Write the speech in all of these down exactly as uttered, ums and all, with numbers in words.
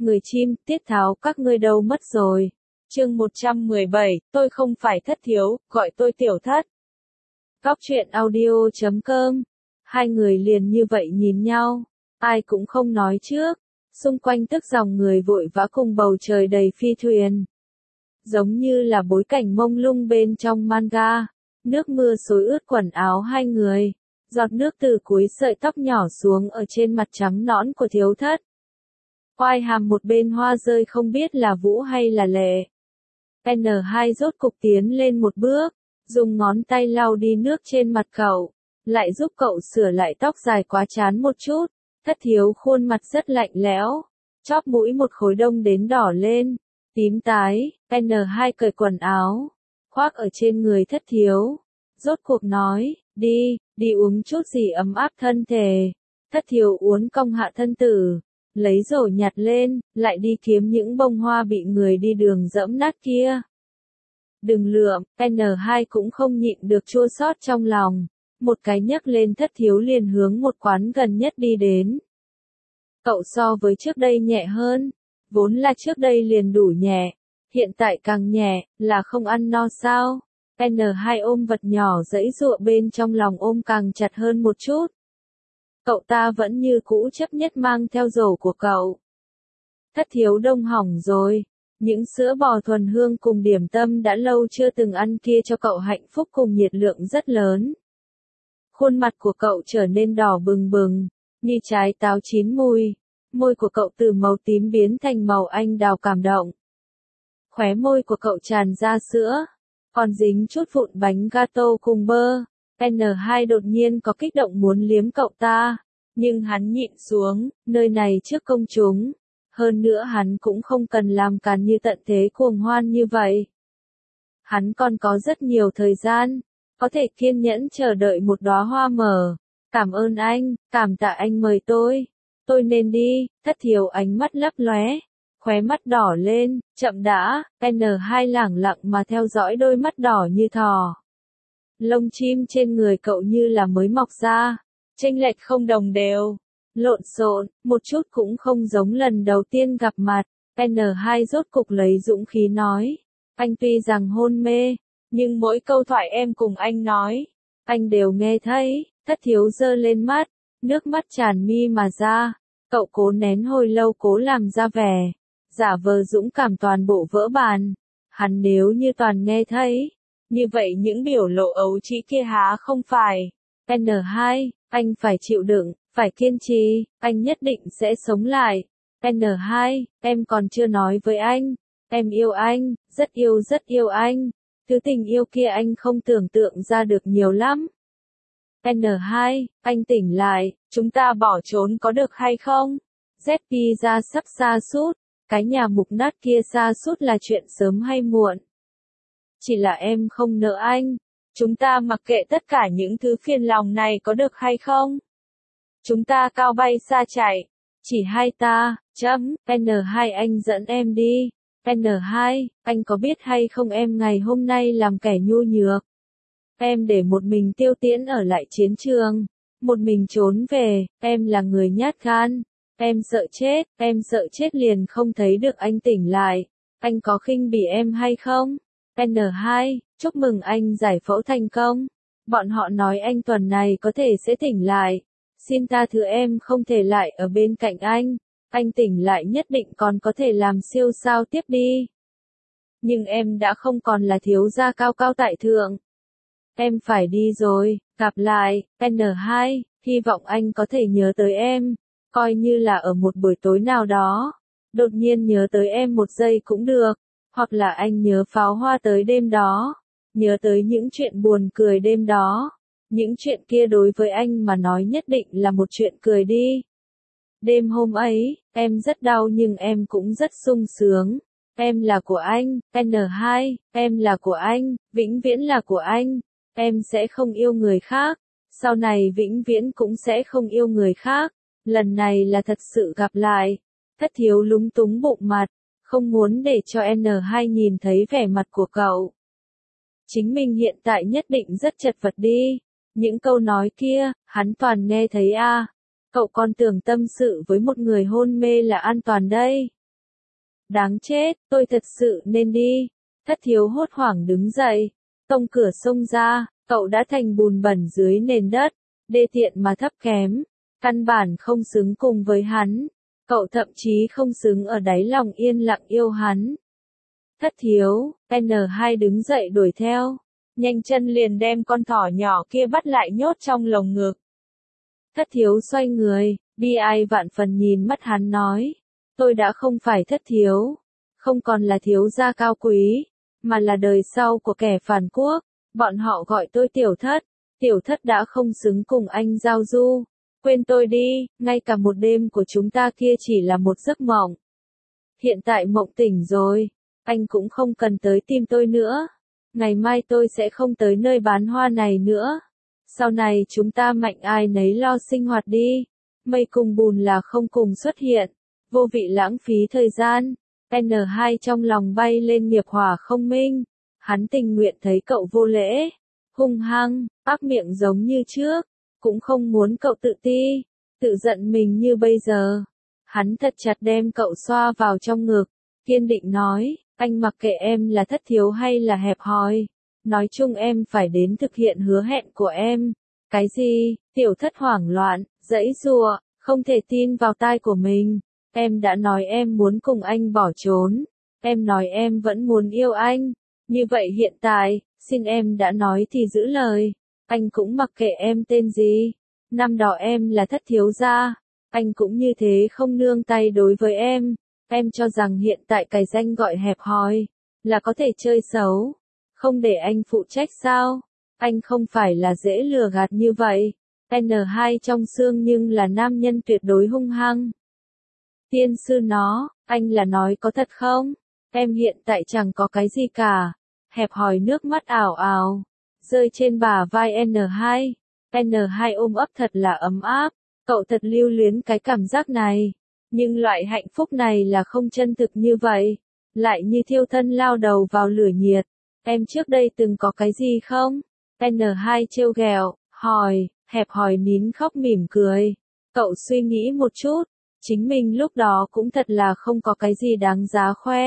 Người chim, tiết tháo các ngươi đâu mất rồi. Chương một trăm mười bảy, tôi không phải Thất Thiếu, gọi tôi Tiểu Thất. Góc truyện audio chấm com. Hai người liền như vậy nhìn nhau, ai cũng không nói trước. Xung quanh tức dòng người vội vã cùng bầu trời đầy phi thuyền. Giống như là bối cảnh mông lung bên trong manga. Nước mưa xối ướt quần áo hai người. Giọt nước từ cuối sợi tóc nhỏ xuống ở trên mặt trắng nõn của Thiếu Thất. Oai hàm một bên hoa rơi không biết là Vũ hay là Lệ. N hai rốt cục tiến lên một bước, dùng ngón tay lau đi nước trên mặt cậu, lại giúp cậu sửa lại tóc dài quá chán một chút. Thất Thiếu khuôn mặt rất lạnh lẽo, chóp mũi một khối đông đến đỏ lên, tím tái. N hai cởi quần áo, khoác ở trên người Thất Thiếu, rốt cuộc nói, đi, đi uống chút gì ấm áp thân thể. Thất Thiếu uốn cong hạ thân tử, lấy rổ nhặt lên, lại đi kiếm những bông hoa bị người đi đường dẫm nát kia. Đừng lượm, N hai cũng không nhịn được chua xót trong lòng, một cái nhấc lên Thất Thiếu liền hướng một quán gần nhất đi đến. Cậu so với trước đây nhẹ hơn, vốn là trước đây liền đủ nhẹ, hiện tại càng nhẹ, là không ăn no sao? N hai ôm vật nhỏ giãy giụa bên trong lòng ôm càng chặt hơn một chút. Cậu ta vẫn như cũ chấp nhất mang theo rổ của cậu. Thất Thiếu đông hỏng rồi, những sữa bò thuần hương cùng điểm tâm đã lâu chưa từng ăn kia cho cậu hạnh phúc cùng nhiệt lượng rất lớn. Khuôn mặt của cậu trở nên đỏ bừng bừng, như trái táo chín mùi, môi của cậu từ màu tím biến thành màu anh đào cảm động. Khóe môi của cậu tràn ra sữa, còn dính chút vụn bánh gato cùng bơ. N hai đột nhiên có kích động muốn liếm cậu ta, nhưng hắn nhịn xuống, nơi này trước công chúng. Hơn nữa hắn cũng không cần làm càn như tận thế cuồng hoan như vậy. Hắn còn có rất nhiều thời gian, có thể kiên nhẫn chờ đợi một đóa hoa mở. Cảm ơn anh, cảm tạ anh mời tôi. Tôi nên đi. Thất Thiếu ánh mắt lấp lóe, khóe mắt đỏ lên, chậm đã. N hai lẳng lặng mà theo dõi đôi mắt đỏ như thỏ. Lông chim trên người cậu như là mới mọc ra, chênh lệch không đồng đều, lộn xộn, một chút cũng không giống lần đầu tiên gặp mặt. N hai rốt cục lấy dũng khí nói, anh tuy rằng hôn mê, nhưng mỗi câu thoại em cùng anh nói, anh đều nghe thấy. Thất Thiếu giơ lên mắt, nước mắt tràn mi mà ra, cậu cố nén hồi lâu cố làm ra vẻ, giả vờ dũng cảm toàn bộ vỡ bàn. Hắn nếu như toàn nghe thấy, như vậy những biểu lộ ấu trĩ kia há không phải. N hai, anh phải chịu đựng, phải kiên trì, anh nhất định sẽ sống lại. N hai, em còn chưa nói với anh, em yêu anh, rất yêu rất yêu anh. Thứ tình yêu kia anh không tưởng tượng ra được nhiều lắm. N hai, anh tỉnh lại, chúng ta bỏ trốn có được hay không? Z pizza sắp sa sút, cái nhà mục nát kia sa sút là chuyện sớm hay muộn. Chỉ là em không nợ anh. Chúng ta mặc kệ tất cả những thứ phiền lòng này có được hay không? Chúng ta cao bay xa chạy. Chỉ hai ta, chấm. N hai anh dẫn em đi. N hai, anh có biết hay không em ngày hôm nay làm kẻ nhu nhược. Em để một mình Tiêu Tiễn ở lại chiến trường. Một mình trốn về, em là người nhát gan. Em sợ chết, em sợ chết liền không thấy được anh tỉnh lại. Anh có khinh bỉ em hay không? N hai, chúc mừng anh giải phẫu thành công. Bọn họ nói anh tuần này có thể sẽ tỉnh lại. Xin tha thứ em không thể lại ở bên cạnh anh. Anh tỉnh lại nhất định còn có thể làm siêu sao tiếp đi. Nhưng em đã không còn là thiếu gia cao cao tại thượng. Em phải đi rồi, gặp lại. N hai, hy vọng anh có thể nhớ tới em. Coi như là ở một buổi tối nào đó. Đột nhiên nhớ tới em một giây cũng được. Hoặc là anh nhớ pháo hoa tới đêm đó, nhớ tới những chuyện buồn cười đêm đó. Những chuyện kia đối với anh mà nói nhất định là một chuyện cười đi. Đêm hôm ấy, em rất đau nhưng em cũng rất sung sướng. Em là của anh, N hai, em là của anh, vĩnh viễn là của anh. Em sẽ không yêu người khác, sau này vĩnh viễn cũng sẽ không yêu người khác. Lần này là thật sự gặp lại. Thất Thiếu lúng túng bụng mặt, không muốn để cho N hai nhìn thấy vẻ mặt của cậu. Chính mình hiện tại nhất định rất chật vật đi. Những câu nói kia, hắn toàn nghe thấy a. À. Cậu còn tưởng tâm sự với một người hôn mê là an toàn đây. Đáng chết, tôi thật sự nên đi. Thất thiếu hốt hoảng đứng dậy, tông cửa xông ra, cậu đã thành bùn bẩn dưới nền đất, đê tiện mà thấp kém, căn bản không xứng cùng với hắn. Cậu thậm chí không xứng ở đáy lòng yên lặng yêu hắn. Thất thiếu, N hai đứng dậy đuổi theo, nhanh chân liền đem con thỏ nhỏ kia bắt lại nhốt trong lồng ngực. Thất thiếu xoay người, bi ai vạn phần nhìn mắt hắn nói, tôi đã không phải thất thiếu, không còn là thiếu gia cao quý, mà là đời sau của kẻ phản quốc, bọn họ gọi tôi tiểu thất, tiểu thất đã không xứng cùng anh giao du, quên tôi đi, ngay cả một đêm của chúng ta kia chỉ là một giấc mộng. Hiện tại mộng tỉnh rồi, anh cũng không cần tới tìm tôi nữa, ngày mai tôi sẽ không tới nơi bán hoa này nữa, sau này chúng ta mạnh ai nấy lo sinh hoạt đi, mây cùng bùn là không cùng xuất hiện, vô vị lãng phí thời gian. N hai trong lòng bay lên nghiệp hỏa không minh, hắn tình nguyện thấy cậu vô lễ, hung hăng, ác miệng giống như trước, cũng không muốn cậu tự ti, tự giận mình như bây giờ. Hắn thật chặt đem cậu xoa vào trong ngực, kiên định nói, anh mặc kệ em là thất thiếu hay là hẹp hòi, nói chung em phải đến thực hiện hứa hẹn của em. Cái gì? Tiểu thất hoảng loạn, giãy giụa, không thể tin vào tai của mình. Em đã nói em muốn cùng anh bỏ trốn, em nói em vẫn muốn yêu anh, như vậy hiện tại, xin em đã nói thì giữ lời, anh cũng mặc kệ em tên gì, năm đó em là thất thiếu gia, anh cũng như thế không nương tay đối với em, em cho rằng hiện tại cái danh gọi hẹp hòi, là có thể chơi xấu, không để anh phụ trách sao, anh không phải là dễ lừa gạt như vậy, N hai trong xương nhưng là nam nhân tuyệt đối hung hăng. Tiên sư nó, anh là nói có thật không? Em hiện tại chẳng có cái gì cả. Hẹp hòi nước mắt ảo ảo, rơi trên bả vai N hai. N hai ôm ấp thật là ấm áp, cậu thật lưu luyến cái cảm giác này. Nhưng loại hạnh phúc này là không chân thực như vậy, lại như thiêu thân lao đầu vào lửa nhiệt. Em trước đây từng có cái gì không? N hai trêu ghẹo, hỏi, hẹp hòi nín khóc mỉm cười. Cậu suy nghĩ một chút. Chính mình lúc đó cũng thật là không có cái gì đáng giá khoe.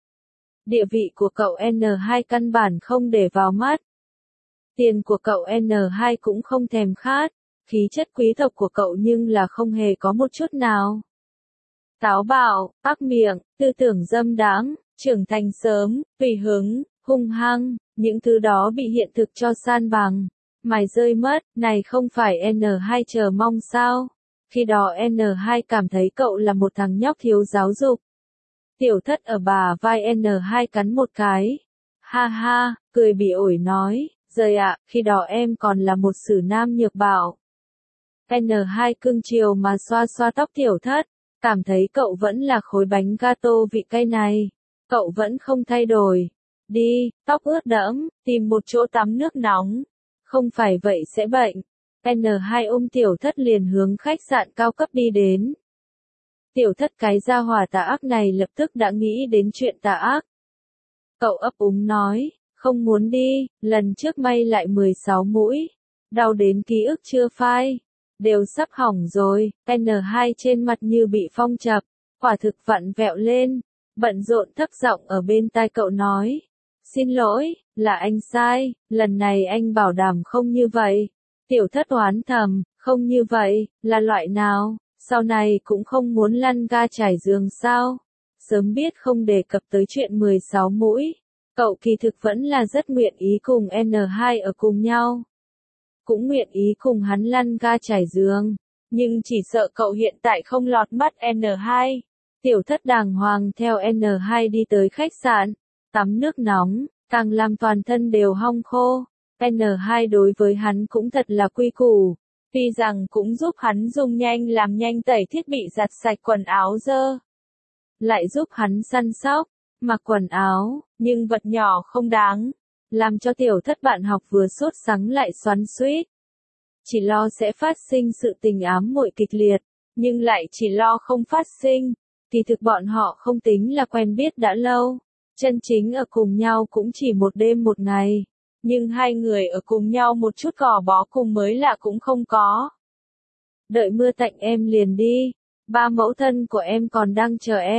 Địa vị của cậu N hai căn bản không để vào mắt. Tiền của cậu N hai cũng không thèm khát. Khí chất quý tộc của cậu nhưng là không hề có một chút nào. Táo bạo, ác miệng, tư tưởng dâm đãng, trưởng thành sớm, tùy hứng, hung hăng, những thứ đó bị hiện thực cho san bằng. Mài rơi mất, này không phải N hai chờ mong sao? Khi đó N hai cảm thấy cậu là một thằng nhóc thiếu giáo dục. Tiểu thất ở bả vai N hai cắn một cái. Ha ha, cười bỉ ổi nói, rời ạ, khi đó em còn là một sử nam nhược bạo. N hai cưng chiều mà xoa xoa tóc tiểu thất, cảm thấy cậu vẫn là khối bánh gato vị cay này. Cậu vẫn không thay đổi. Đi, tóc ướt đẫm, tìm một chỗ tắm nước nóng. Không phải vậy sẽ bệnh. N hai ôm tiểu thất liền hướng khách sạn cao cấp đi đến. Tiểu thất cái gia hỏa tà ác này lập tức đã nghĩ đến chuyện tà ác. Cậu ấp úng nói, không muốn đi, lần trước may lại mười sáu mũi. Đau đến ký ức chưa phai. Đều sắp hỏng rồi, N hai trên mặt như bị phong chập, quả thực vặn vẹo lên. Bận rộn thấp giọng ở bên tai cậu nói. Xin lỗi, là anh sai, lần này anh bảo đảm không như vậy. Tiểu thất oán thầm, không như vậy, là loại nào, sau này cũng không muốn lăn ga trải giường sao. Sớm biết không đề cập tới chuyện mười sáu mũi, cậu kỳ thực vẫn là rất nguyện ý cùng N hai ở cùng nhau. Cũng nguyện ý cùng hắn lăn ga trải giường, nhưng chỉ sợ cậu hiện tại không lọt mắt N hai. Tiểu thất đàng hoàng theo N hai đi tới khách sạn, tắm nước nóng, càng làm toàn thân đều hong khô. N hai đối với hắn cũng thật là quy củ, tuy rằng cũng giúp hắn dùng nhanh làm nhanh tẩy thiết bị giặt sạch quần áo dơ. Lại giúp hắn săn sóc, mặc quần áo, nhưng vật nhỏ không đáng, làm cho tiểu thất bạn học vừa sốt sắng lại xoắn xuýt. Chỉ lo sẽ phát sinh sự tình ám muội kịch liệt, nhưng lại chỉ lo không phát sinh, kỳ thực bọn họ không tính là quen biết đã lâu, chân chính ở cùng nhau cũng chỉ một đêm một ngày. Nhưng hai người ở cùng nhau một chút gò bó cùng mới lạ cũng không có. Đợi mưa tạnh em liền đi, ba mẫu thân của em còn đang chờ em,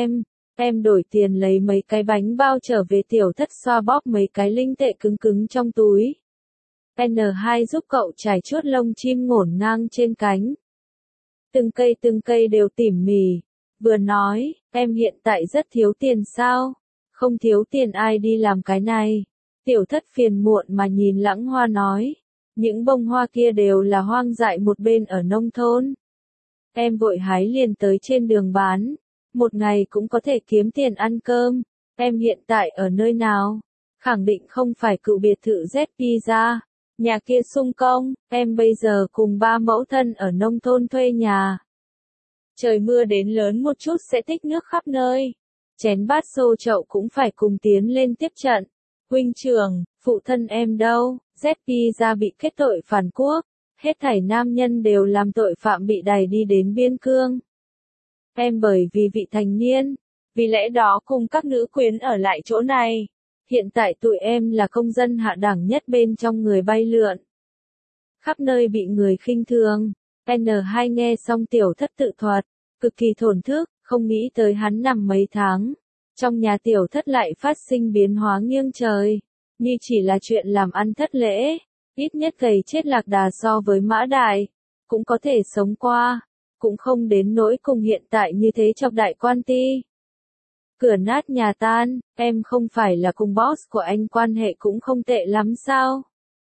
Em đổi tiền lấy mấy cái bánh bao trở về tiểu thất xoa bóp mấy cái linh tệ cứng cứng trong túi. N hai giúp cậu trải chuốt lông chim ngổn ngang trên cánh. Từng cây từng cây đều tỉ mỉ. Vừa nói, em hiện tại rất thiếu tiền sao? Không thiếu tiền ai đi làm cái này. Tiểu thất phiền muộn mà nhìn Lãng Hoa nói. Những bông hoa kia đều là hoang dại một bên ở nông thôn. Em vội hái liền tới trên đường bán. Một ngày cũng có thể kiếm tiền ăn cơm. Em hiện tại ở nơi nào? Khẳng định không phải cựu biệt thự Z Pizza. Nhà kia sung công, em bây giờ cùng ba mẫu thân ở nông thôn thuê nhà. Trời mưa đến lớn một chút sẽ tích nước khắp nơi. Chén bát xô chậu cũng phải cùng tiến lên tiếp trận. Huynh trưởng, phụ thân em đâu? Z Pizza bị kết tội phản quốc. Hết thảy nam nhân đều làm tội phạm bị đày đi đến biên cương. Em bởi vì vị thành niên, vì lẽ đó cùng các nữ quyến ở lại chỗ này. Hiện tại tụi em là công dân hạ đẳng nhất bên trong người bay lượn. Khắp nơi bị người khinh thường. N hai nghe xong tiểu thất tự thuật, cực kỳ thổn thức, không nghĩ tới hắn nằm mấy tháng. Trong nhà tiểu thất lại phát sinh biến hóa nghiêng trời. Như chỉ là chuyện làm ăn thất lễ, ít nhất gầy chết lạc đà so với mã đại, cũng có thể sống qua. Cũng không đến nỗi cùng hiện tại như thế chọc đại quan ti. Cửa nát nhà tan, em không phải là cùng boss của anh quan hệ cũng không tệ lắm sao?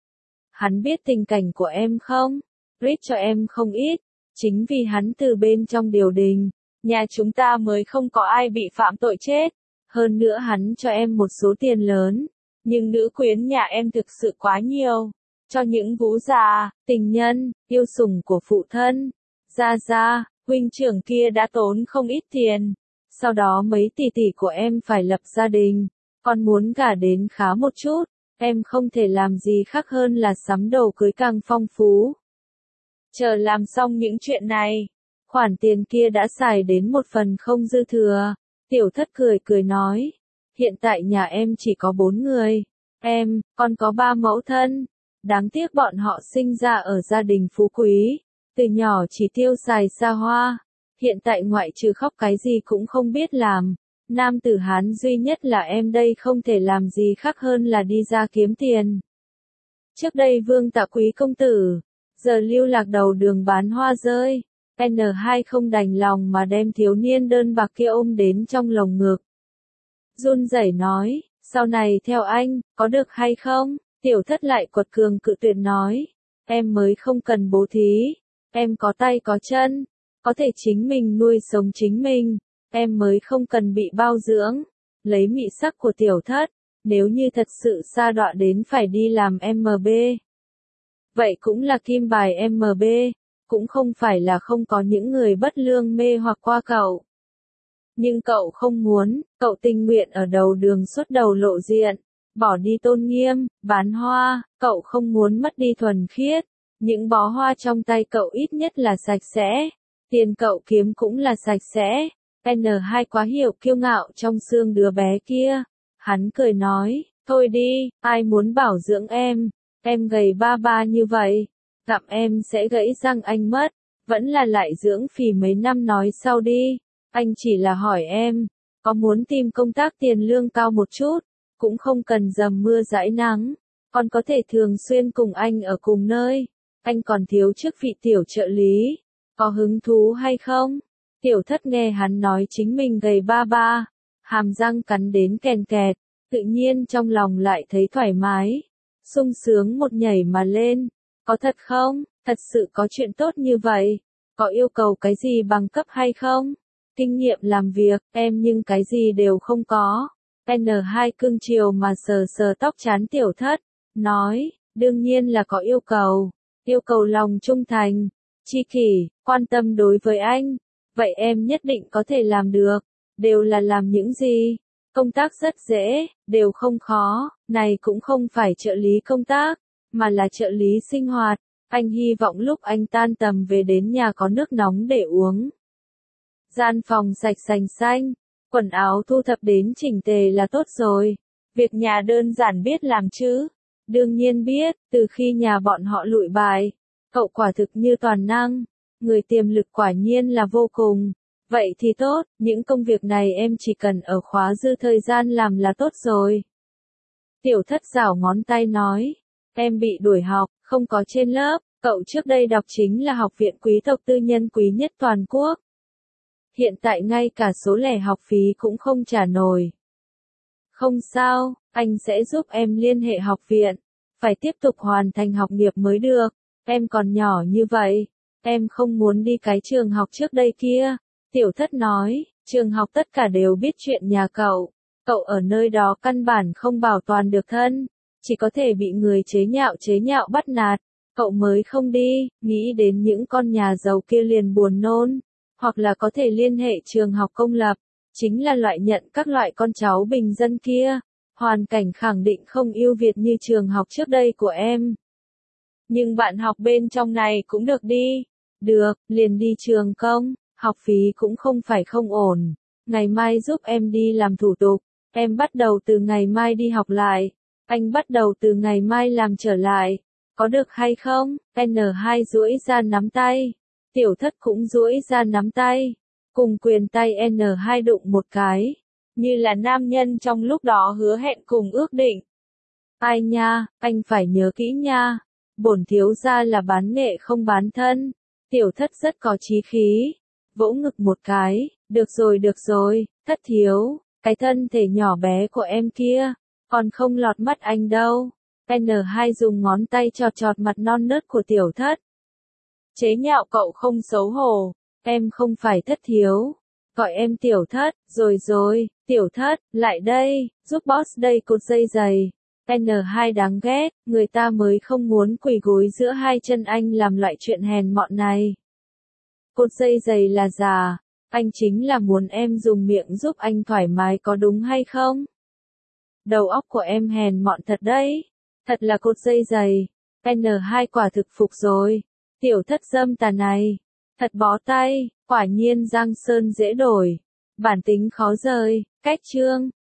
Hắn biết tình cảnh của em không? Rít cho em không ít, chính vì hắn từ bên trong điều đình, nhà chúng ta mới không có ai bị phạm tội chết. Hơn nữa hắn cho em một số tiền lớn, nhưng nữ quyến nhà em thực sự quá nhiều. Cho những vũ già, tình nhân, yêu sủng của phụ thân. Ra ra, huynh trưởng kia đã tốn không ít tiền. Sau đó mấy tỷ tỷ của em phải lập gia đình. Còn muốn gả đến khá một chút. Em không thể làm gì khác hơn là sắm đồ cưới càng phong phú. Chờ làm xong những chuyện này, khoản tiền kia đã xài đến một phần không dư thừa. Tiểu thất cười cười nói. Hiện tại nhà em chỉ có bốn người. Em, còn có ba mẫu thân. Đáng tiếc bọn họ sinh ra ở gia đình phú quý. Từ nhỏ chỉ tiêu xài xa hoa. Hiện tại ngoại trừ khóc cái gì cũng không biết làm. Nam tử Hán duy nhất là em đây không thể làm gì khác hơn là đi ra kiếm tiền. Trước đây Vương Tạ quý công tử, giờ lưu lạc đầu đường bán hoa rơi. N hai không đành lòng mà đem thiếu niên đơn bạc kia ôm đến trong lồng ngực. Run rẩy nói, sau này theo anh, có được hay không? Tiểu thất lại quật cường cự tuyệt nói, em mới không cần bố thí. Em có tay có chân, có thể chính mình nuôi sống chính mình, em mới không cần bị bao dưỡng. Lấy mị sắc của tiểu thất, nếu như thật sự sa đọa đến phải đi làm em bê. Vậy cũng là kim bài em bê, cũng không phải là không có những người bất lương mê hoặc qua cậu. Nhưng cậu không muốn, cậu tình nguyện ở đầu đường xuất đầu lộ diện, bỏ đi tôn nghiêm, bán hoa, cậu không muốn mất đi thuần khiết. Những bó hoa trong tay cậu ít nhất là sạch sẽ, tiền cậu kiếm cũng là sạch sẽ. N hai quá hiểu kiêu ngạo trong xương đứa bé kia. Hắn cười nói, thôi đi, ai muốn bảo dưỡng em, em gầy ba ba như vậy, gặp em sẽ gãy răng anh mất, vẫn là lại dưỡng phì mấy năm nói sau đi. Anh chỉ là hỏi em, có muốn tìm công tác tiền lương cao một chút, cũng không cần dầm mưa dãi nắng, còn có thể thường xuyên cùng anh ở cùng nơi. Anh còn thiếu chức vị tiểu trợ lý, có hứng thú hay không? Tiểu thất nghe hắn nói chính mình gầy ba ba, hàm răng cắn đến kèn kẹt, tự nhiên trong lòng lại thấy thoải mái, sung sướng một nhảy mà lên. Có thật không? Thật sự có chuyện tốt như vậy? Có yêu cầu cái gì bằng cấp hay không? Kinh nghiệm làm việc, em nhưng cái gì đều không có. N hai cưng chiều mà sờ sờ tóc chán tiểu thất, nói, đương nhiên là có yêu cầu. Yêu cầu lòng trung thành, chi kỷ, quan tâm đối với anh. Vậy em nhất định có thể làm được. Đều là làm những gì? Công tác rất dễ, đều không khó. Này cũng không phải trợ lý công tác, mà là trợ lý sinh hoạt. Anh hy vọng lúc anh tan tầm về đến nhà có nước nóng để uống. Gian phòng sạch sành xanh, quần áo thu thập đến chỉnh tề là tốt rồi. Việc nhà đơn giản biết làm chứ. Đương nhiên biết, từ khi nhà bọn họ lụi bại, cậu quả thực như toàn năng, người tiềm lực quả nhiên là vô cùng. Vậy thì tốt, những công việc này em chỉ cần ở khóa dư thời gian làm là tốt rồi. Tiểu thất giảo ngón tay nói, em bị đuổi học, không có trên lớp, cậu trước đây đọc chính là học viện quý tộc tư nhân quý nhất toàn quốc. Hiện tại ngay cả số lẻ học phí cũng không trả nổi. Không sao, anh sẽ giúp em liên hệ học viện. Phải tiếp tục hoàn thành học nghiệp mới được. Em còn nhỏ như vậy. Em không muốn đi cái trường học trước đây kia. Tiểu thất nói, trường học tất cả đều biết chuyện nhà cậu. Cậu ở nơi đó căn bản không bảo toàn được thân. Chỉ có thể bị người chế nhạo chế nhạo bắt nạt. Cậu mới không đi, nghĩ đến những con nhà giàu kia liền buồn nôn. Hoặc là có thể liên hệ trường học công lập. Chính là loại nhận các loại con cháu bình dân kia. Hoàn cảnh khẳng định không ưu việt như trường học trước đây của em. Nhưng bạn học bên trong này cũng được đi. Được, liền đi trường công, học phí cũng không phải không ổn. Ngày mai giúp em đi làm thủ tục. Em bắt đầu từ ngày mai đi học lại. Anh bắt đầu từ ngày mai làm trở lại. Có được hay không? en hai duỗi ra nắm tay. Tiểu thất cũng duỗi ra nắm tay. Cùng quyền tay en hai đụng một cái. Như là nam nhân trong lúc đó hứa hẹn cùng ước định. Ai nha, anh phải nhớ kỹ nha. Bổn thiếu gia là bán nghệ không bán thân. Tiểu thất rất có chí khí. Vỗ ngực một cái. Được rồi được rồi, thất thiếu. Cái thân thể nhỏ bé của em kia. Còn không lọt mắt anh đâu. en hai dùng ngón tay chọt chọt mặt non nớt của tiểu thất. Chế nhạo cậu không xấu hổ. Em không phải thất thiếu. Gọi em tiểu thất, rồi rồi, tiểu thất, lại đây, giúp boss đây cột dây giày. en hai đáng ghét, người ta mới không muốn quỳ gối giữa hai chân anh làm loại chuyện hèn mọn này. Cột dây giày là giả, anh chính là muốn em dùng miệng giúp anh thoải mái có đúng hay không? Đầu óc của em hèn mọn thật đấy, thật là cột dây giày. en hai quả thực phục rồi, tiểu thất dâm tà này, thật bó tay. Quả nhiên Giang Sơn dễ đổi, bản tính khó rời, cách chương.